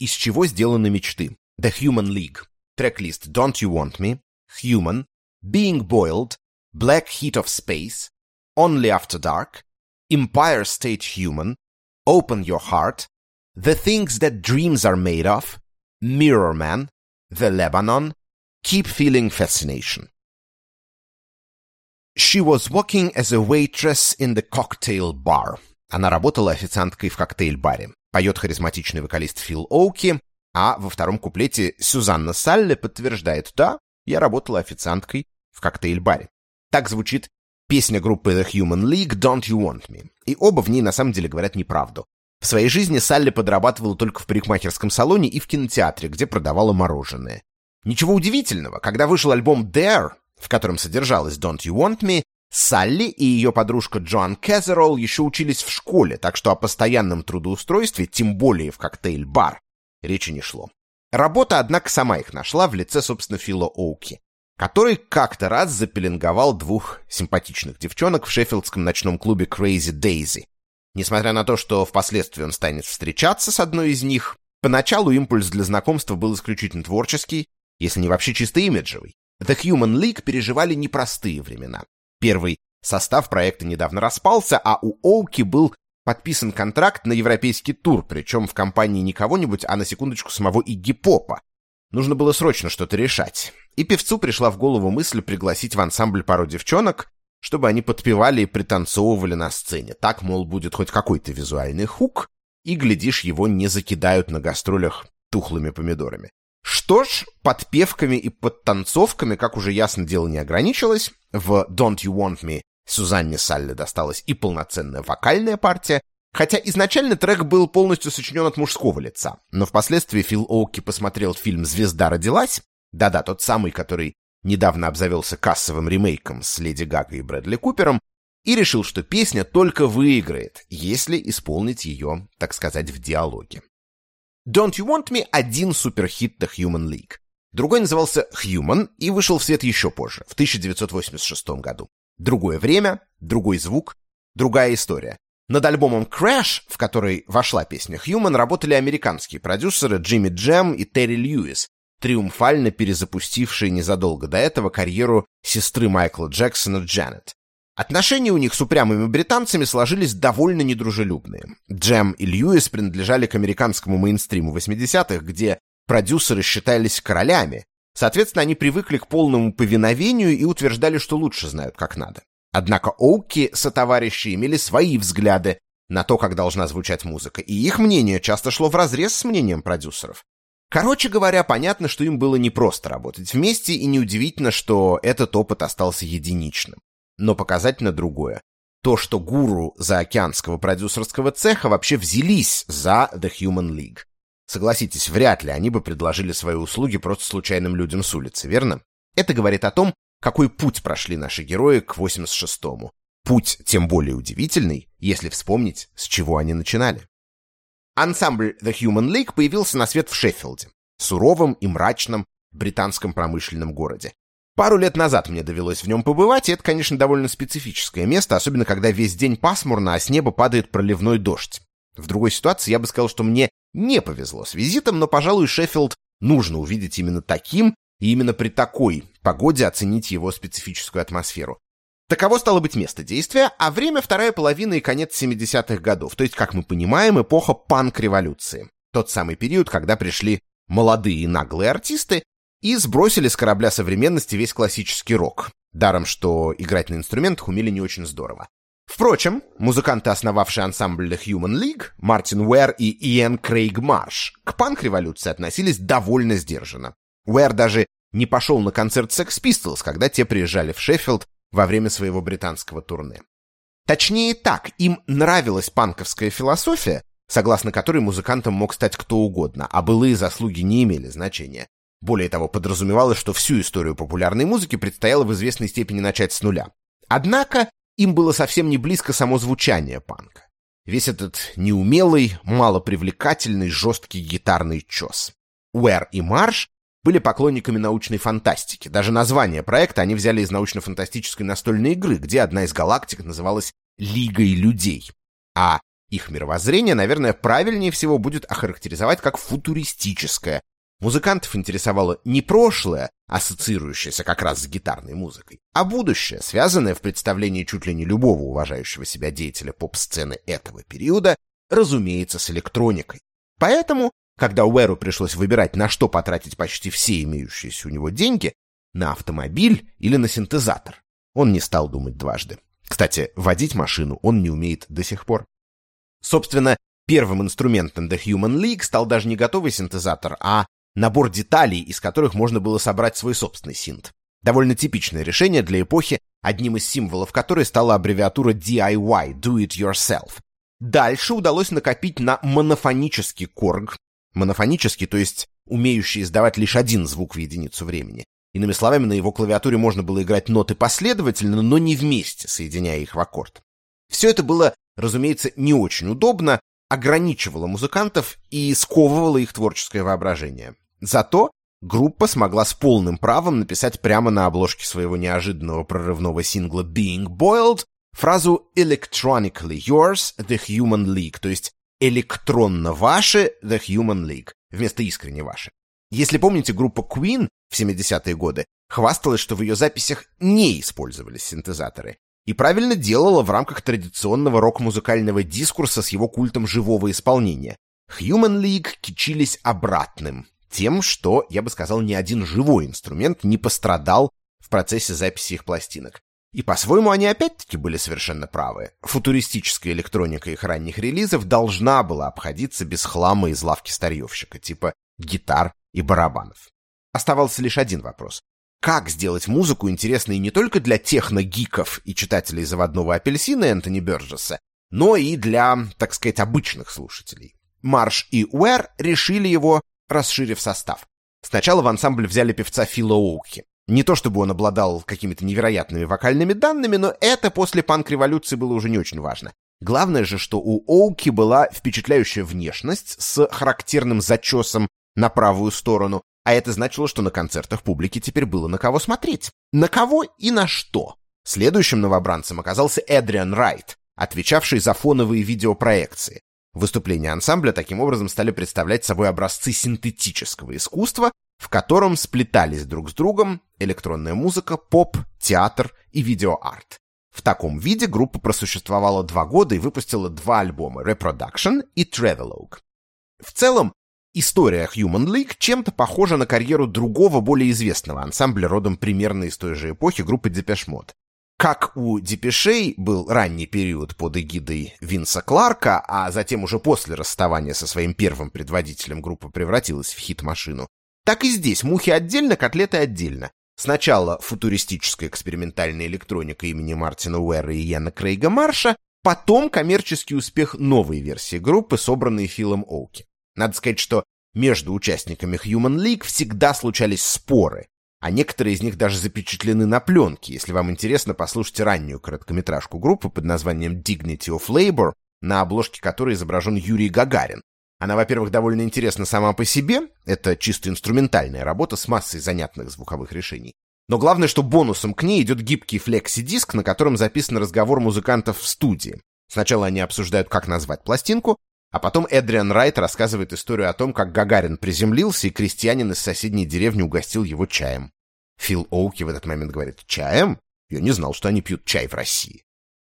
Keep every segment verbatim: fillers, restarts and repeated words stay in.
«Из чего сделаны мечты», The Human League, трек-лист Don't You Want Me, Human, Being Boiled, Black Heat of Space, Only After Dark, Empire State Human, Open Your Heart, The Things That Dreams Are Made Of, Mirror Man, The Lebanon, Keep Feeling Fascination. She was working as a waitress in the cocktail bar. Она работала официанткой в коктейль-баре. Поет харизматичный вокалист Фил Оуки, а во втором куплете Сюзанна Салли подтверждает: «Да, я работала официанткой в коктейль-баре». Так звучит песня группы The Human League «Don't You Want Me». И оба в ней на самом деле говорят неправду. В своей жизни Салли подрабатывала только в парикмахерском салоне и в кинотеатре, где продавала мороженое. Ничего удивительного, когда вышел альбом Dare, в котором содержалась «Don't You Want Me», Салли и ее подружка Джоан Кезерол еще учились в школе, так что о постоянном трудоустройстве, тем более в коктейль-бар, речи не шло. Работа, однако, сама их нашла в лице, собственно, Фила Оуки, который как-то раз запеленговал двух симпатичных девчонок в шеффилдском ночном клубе Crazy Daisy. Несмотря на то, что впоследствии он станет встречаться с одной из них, поначалу импульс для знакомства был исключительно творческий, если не вообще чисто имиджевый. The Human League переживали непростые времена. Первый состав проекта недавно распался, а у Оуки был подписан контракт на европейский тур, причем в компании не кого-нибудь, а на секундочку самого Игги Попа. Нужно было срочно что-то решать. И певцу пришла в голову мысль пригласить в ансамбль пару девчонок, чтобы они подпевали и пританцовывали на сцене. Так, мол, будет хоть какой-то визуальный хук, и, глядишь, его не закидают на гастролях тухлыми помидорами. Что ж, подпевками и подтанцовками, как уже ясно, дело не ограничилось. В «Don't You Want Me» Сюзанне Салли досталась и полноценная вокальная партия, хотя изначально трек был полностью сочинен от мужского лица, но впоследствии Фил Оуки посмотрел фильм «Звезда родилась», да-да, тот самый, который недавно обзавелся кассовым ремейком с Леди Гагой и Брэдли Купером, и решил, что песня только выиграет, если исполнить ее, так сказать, в диалоге. «Don't You Want Me» — один суперхит The Human League. Другой назывался «Human» и вышел в свет еще позже, в тысяча девятьсот восемьдесят шестом году. Другое время, другой звук, другая история. Над альбомом «Crash», в который вошла песня «Human», работали американские продюсеры Джимми Джем и Терри Льюис, триумфально перезапустившие незадолго до этого карьеру сестры Майкла Джексона Джанет. Отношения у них с упрямыми британцами сложились довольно недружелюбные. Джем и Льюис принадлежали к американскому мейнстриму восьмидесятых, где продюсеры считались королями. Соответственно, они привыкли к полному повиновению и утверждали, что лучше знают, как надо. Однако Оуки сотоварищи имели свои взгляды на то, как должна звучать музыка, и их мнение часто шло вразрез с мнением продюсеров. Короче говоря, понятно, что им было непросто работать вместе, и неудивительно, что этот опыт остался единичным. Но показательно другое. То, что гуру заокеанского продюсерского цеха вообще взялись за The Human League. Согласитесь, вряд ли они бы предложили свои услуги просто случайным людям с улицы, верно? Это говорит о том, какой путь прошли наши герои к восемьдесят шестому. Путь тем более удивительный, если вспомнить, с чего они начинали. Ансамбль The Human League появился на свет в Шеффилде, суровом и мрачном британском промышленном городе. Пару лет назад мне довелось в нем побывать, и это, конечно, довольно специфическое место, особенно когда весь день пасмурно, а с неба падает проливной дождь. В другой ситуации я бы сказал, что мне не повезло с визитом, но, пожалуй, Шеффилд нужно увидеть именно таким, и именно при такой погоде оценить его специфическую атмосферу. Таково стало быть место действия, а время — вторая половина и конец семидесятых годов, то есть, как мы понимаем, эпоха панк-революции. Тот самый период, когда пришли молодые и наглые артисты и сбросили с корабля современности весь классический рок. Даром, что играть на инструментах умели не очень здорово. Впрочем, музыканты, основавшие ансамбль The Human League, Мартин Уэр и Иэн Крейг Марш, к панк-революции относились довольно сдержанно. Уэр даже не пошел на концерт Sex Pistols, когда те приезжали в Шеффилд во время своего британского турне. Точнее так, им нравилась панковская философия, согласно которой музыкантом мог стать кто угодно, а былые заслуги не имели значения. Более того, подразумевалось, что всю историю популярной музыки предстояло в известной степени начать с нуля. Однако им было совсем не близко само звучание панка. Весь этот неумелый, малопривлекательный, жесткий гитарный чес. Уэр и Марш были поклонниками научной фантастики. Даже название проекта они взяли из научно-фантастической настольной игры, где одна из галактик называлась «Лигой людей». А Их мировоззрение, наверное, правильнее всего будет охарактеризовать как футуристическое. Музыкантов интересовало не прошлое, ассоциирующееся как раз с гитарной музыкой, а будущее, связанное в представлении чуть ли не любого уважающего себя деятеля поп-сцены этого периода, разумеется, с электроникой. Поэтому, когда Уэру пришлось выбирать, на что потратить почти все имеющиеся у него деньги, на автомобиль или на синтезатор, он не стал думать дважды. Кстати, водить машину он не умеет до сих пор. Собственно, первым инструментом The Human League стал даже не готовый синтезатор, а набор деталей, из которых можно было собрать свой собственный синт. Довольно типичное решение для эпохи, одним из символов которой стала аббревиатура ди ай уай – Do It Yourself. Дальше удалось накопить на монофонический корг. Монофонический, то есть умеющий издавать лишь один звук в единицу времени. Иными словами, на его клавиатуре можно было играть ноты последовательно, но не вместе, соединяя их в аккорд. Все это было, разумеется, не очень удобно, ограничивало музыкантов и сковывало их творческое воображение. Зато группа смогла с полным правом написать прямо на обложке своего неожиданного прорывного сингла «Being Boiled» фразу «Electronically yours, The Human League», то есть «электронно ваши, The Human League», вместо «искренне ваши». Если помните, группа Queen в семидесятые годы хвасталась, что в ее записях не использовались синтезаторы, и правильно делала в рамках традиционного рок-музыкального дискурса с его культом живого исполнения. Human League кичились обратным, тем, что, я бы сказал, ни один живой инструмент не пострадал в процессе записи их пластинок. И по-своему они опять-таки были совершенно правы. Футуристическая электроника их ранних релизов должна была обходиться без хлама из лавки старьевщика, типа гитар и барабанов. Оставался лишь один вопрос. Как сделать музыку интересной не только для техно-гиков и читателей «Заводного апельсина» Энтони Бёрджесса, но и для, так сказать, обычных слушателей? Марш и Уэр решили его, расширив состав. Сначала в ансамбль взяли певца Фила Оуки. Не то чтобы он обладал какими-то невероятными вокальными данными, но это после панк-революции было уже не очень важно. Главное же, что у Оуки была впечатляющая внешность с характерным зачесом на правую сторону, а это значило, что на концертах публике теперь было на кого смотреть. На кого и на что. Следующим новобранцем оказался Эдриан Райт, отвечавший за фоновые видеопроекции. Выступления ансамбля таким образом стали представлять собой образцы синтетического искусства, в котором сплетались друг с другом электронная музыка, поп, театр и видеоарт. В таком виде группа просуществовала два года и выпустила два альбома «Reproduction» и «Travelogue». В целом, история Human League чем-то похожа на карьеру другого, более известного ансамбля родом примерно из той же эпохи группы Депеш Мод. Как у Депешей был ранний период под эгидой Винса Кларка, а затем уже после расставания со своим первым предводителем группа превратилась в хит-машину, так и здесь мухи отдельно, котлеты отдельно. Сначала футуристическая экспериментальная электроника имени Мартина Уэра и Яна Крейга Марша, потом коммерческий успех новой версии группы, собранной Филом Оуки. Надо сказать, что между участниками Human League всегда случались споры, а некоторые из них даже запечатлены на пленке. Если вам интересно, послушайте раннюю короткометражку группы под названием Dignity of Labor, на обложке которой изображен Юрий Гагарин. Она, во-первых, довольно интересна сама по себе, это чисто инструментальная работа с массой занятных звуковых решений. Но главное, что бонусом к ней идет гибкий флекси-диск, на котором записан разговор музыкантов в студии. Сначала они обсуждают, как назвать пластинку, а потом Эдриан Райт рассказывает историю о том, как Гагарин приземлился, и крестьянин из соседней деревни угостил его чаем. Фил Оуки в этот момент говорит: «Чаем? Я не знал, что они пьют чай в России».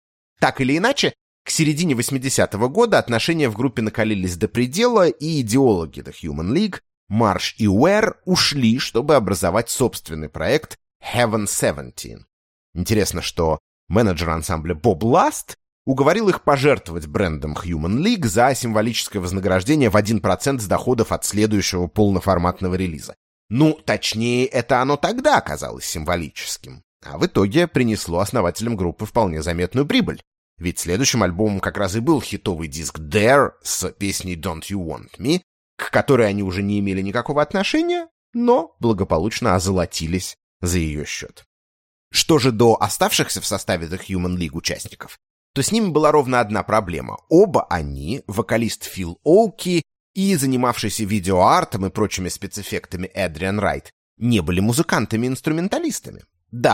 Так или иначе, к середине восьмидесятого года отношения в группе накалились до предела, и идеологи The Human League, Марш и Уэр, ушли, чтобы образовать собственный проект Heaven семнадцать. Интересно, что менеджер ансамбля Боб Ласт уговорил их пожертвовать брендом Human League за символическое вознаграждение в один процент с доходов от следующего полноформатного релиза. Ну, точнее, это оно тогда оказалось символическим, а в итоге принесло основателям группы вполне заметную прибыль. Ведь следующим альбомом как раз и был хитовый диск Dare с песней Don't You Want Me, к которой они уже не имели никакого отношения, но благополучно озолотились за ее счет. Что же до оставшихся в составе The Human League участников, то с ними была ровно одна проблема. Оба они, вокалист Фил Оуки и занимавшийся видеоартом и прочими спецэффектами Эдриан Райт, не были музыкантами-инструменталистами. Да,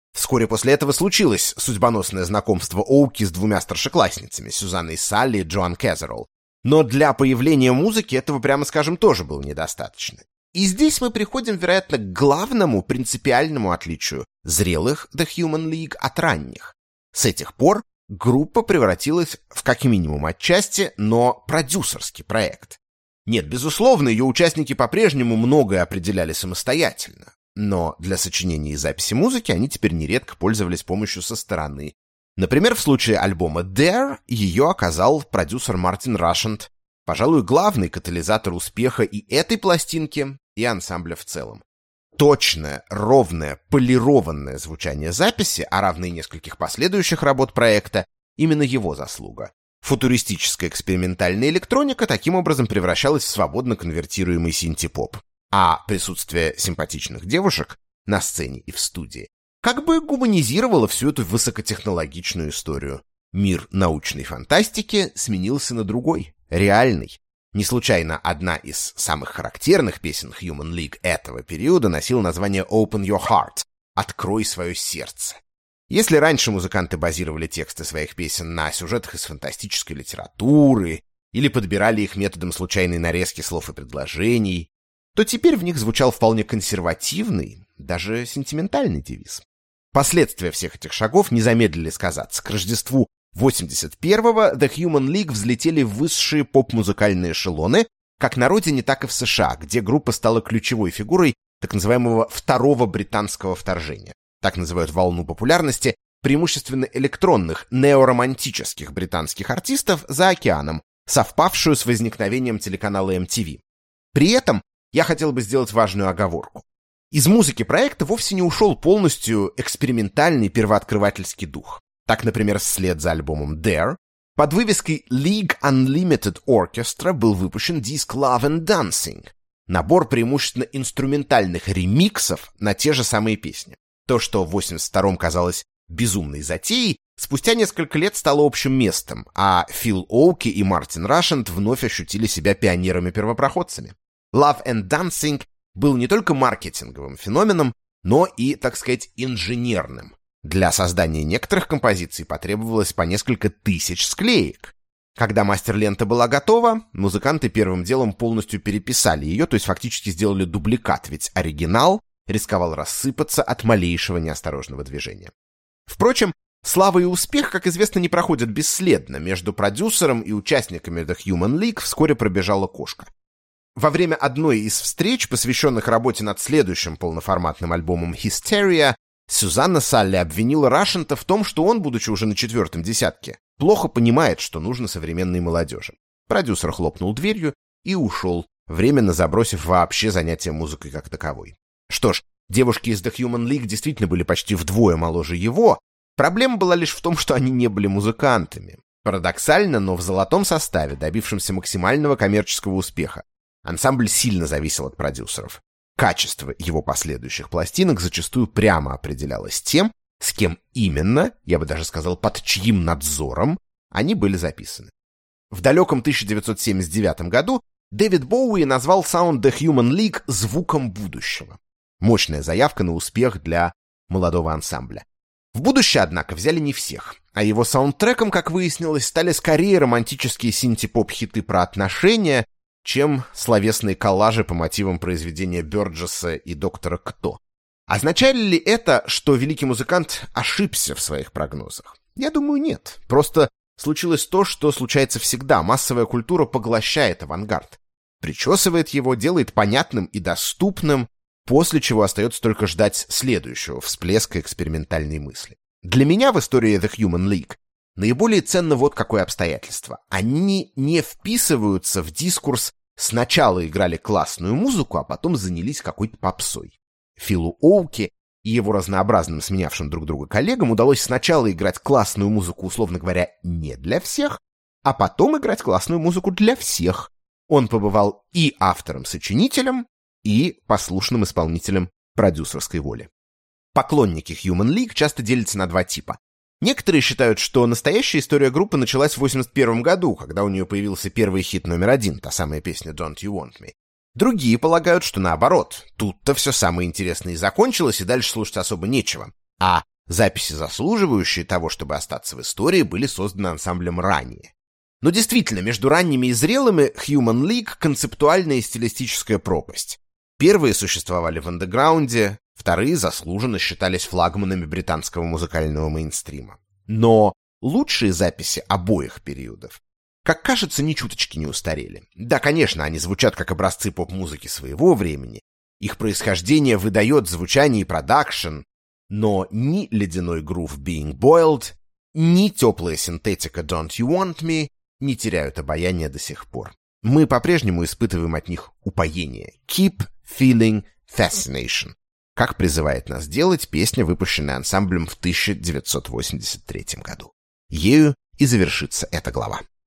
Вскоре после этого случилось судьбоносное знакомство Оуки с двумя старшеклассницами, Сюзанной Салли и Джоан Кезерол. Но для появления музыки этого, прямо скажем, тоже было недостаточно. И здесь мы приходим, вероятно, к главному принципиальному отличию зрелых The Human League от ранних. С этих пор группа превратилась в как минимум отчасти, но продюсерский проект. Нет, безусловно, ее участники по-прежнему многое определяли самостоятельно, но для сочинения и записи музыки они теперь нередко пользовались помощью со стороны. Например, в случае альбома Dare ее оказал продюсер Мартин Рашент, пожалуй, главный катализатор успеха и этой пластинки, и ансамбля в целом. Точное, ровное, полированное звучание записи, а равно и нескольких последующих работ проекта, именно его заслуга. Футуристическая экспериментальная электроника таким образом превращалась в свободно конвертируемый синти-поп, а присутствие симпатичных девушек на сцене и в студии как бы гуманизировало всю эту высокотехнологичную историю. Мир научной фантастики сменился на другой, реальный. Не случайно одна из самых характерных песен Human League этого периода носила название «Open Your Heart» — «Открой свое сердце». Если раньше музыканты базировали тексты своих песен на сюжетах из фантастической литературы или подбирали их методом случайной нарезки слов и предложений, то теперь в них звучал вполне консервативный, даже сентиментальный девиз. Последствия всех этих шагов не замедлили сказаться. К Рождеству восемьдесят первого The Human League взлетели в высшие поп-музыкальные эшелоны, как на родине, так и в США, где группа стала ключевой фигурой так называемого второго британского вторжения. Так называют волну популярности преимущественно электронных, неоромантических британских артистов за океаном, совпавшую с возникновением телеканала эм ти ви. При этом я хотел бы сделать важную оговорку. Из музыки проекта вовсе не ушел полностью экспериментальный первооткрывательский дух. Так, например, вслед за альбомом Dare под вывеской League Unlimited Orchestra был выпущен диск Love and Dancing, набор преимущественно инструментальных ремиксов на те же самые песни. То, что в восемьдесят втором казалось безумной затеей, спустя несколько лет стало общим местом, а Фил Оуки и Мартин Рашент вновь ощутили себя пионерами-первопроходцами. Love and Dancing был не только маркетинговым феноменом, но и, так сказать, инженерным. Для создания некоторых композиций потребовалось по несколько тысяч склеек. Когда мастер-лента была готова, музыканты первым делом полностью переписали ее, то есть фактически сделали дубликат, ведь оригинал рисковал рассыпаться от малейшего неосторожного движения. Впрочем, слава и успех, как известно, не проходят бесследно. Между продюсером и участниками The Human League вскоре пробежала кошка. Во время одной из встреч, посвященных работе над следующим полноформатным альбомом Hysteria, Сюзанна Салли обвинила Рашента в том, что он, будучи уже на четвертом десятке, плохо понимает, что нужно современной молодежи. Продюсер хлопнул дверью и ушел, временно забросив вообще занятия музыкой как таковой. Что ж, девушки из The Human League действительно были почти вдвое моложе его. Проблема была лишь в том, что они не были музыкантами. Парадоксально, но в золотом составе, добившемся максимального коммерческого успеха, ансамбль сильно зависел от продюсеров. Качество его последующих пластинок зачастую прямо определялось тем, с кем именно, я бы даже сказал, под чьим надзором они были записаны. В далеком тысяча девятьсот семьдесят девятом году Дэвид Боуи назвал саунд The Human League звуком будущего. Мощная заявка на успех для молодого ансамбля. В будущее, однако, взяли не всех, а его саундтреком, как выяснилось, стали скорее романтические синти-поп-хиты про отношения, чем словесные коллажи по мотивам произведения Бёрджесса и доктора Кто. Означало ли это, что великий музыкант ошибся в своих прогнозах? Я думаю, нет. Просто случилось то, что случается всегда. Массовая культура поглощает авангард, причесывает его, делает понятным и доступным, после чего остается только ждать следующего всплеска экспериментальной мысли. Для меня в истории The Human League наиболее ценно вот какое обстоятельство. Они не вписываются в дискурс «сначала играли классную музыку, а потом занялись какой-то попсой». Филу Оуки и его разнообразным сменявшим друг друга коллегам удалось сначала играть классную музыку, условно говоря, не для всех, а потом играть классную музыку для всех. Он побывал и автором-сочинителем, и послушным исполнителем продюсерской воли. Поклонники Human League часто делятся на два типа. Некоторые считают, что настоящая история группы началась в восемьдесят первом году, когда у нее появился первый хит номер один, та самая песня «Don't You Want Me». Другие полагают, что наоборот, тут-то все самое интересное и закончилось, и дальше слушать особо нечего. А Записи, заслуживающие того, чтобы остаться в истории, были созданы ансамблем ранее. Но действительно, между ранними и зрелыми Human League концептуальная и стилистическая пропасть. Первые существовали в андеграунде, вторые заслуженно считались флагманами британского музыкального мейнстрима. Но лучшие записи обоих периодов, как кажется, ни чуточки не устарели. Да, конечно, они звучат как образцы поп-музыки своего времени, их происхождение выдает звучание и продакшн, но ни ледяной грув Being Boiled, ни теплая синтетика Don't You Want Me не теряют обаяния до сих пор. Мы по-прежнему испытываем от них упоение. Keep feeling fascination, как призывает нас делать песня, выпущенная ансамблем в тысяча девятьсот восемьдесят третьем году. Ею и завершится эта глава.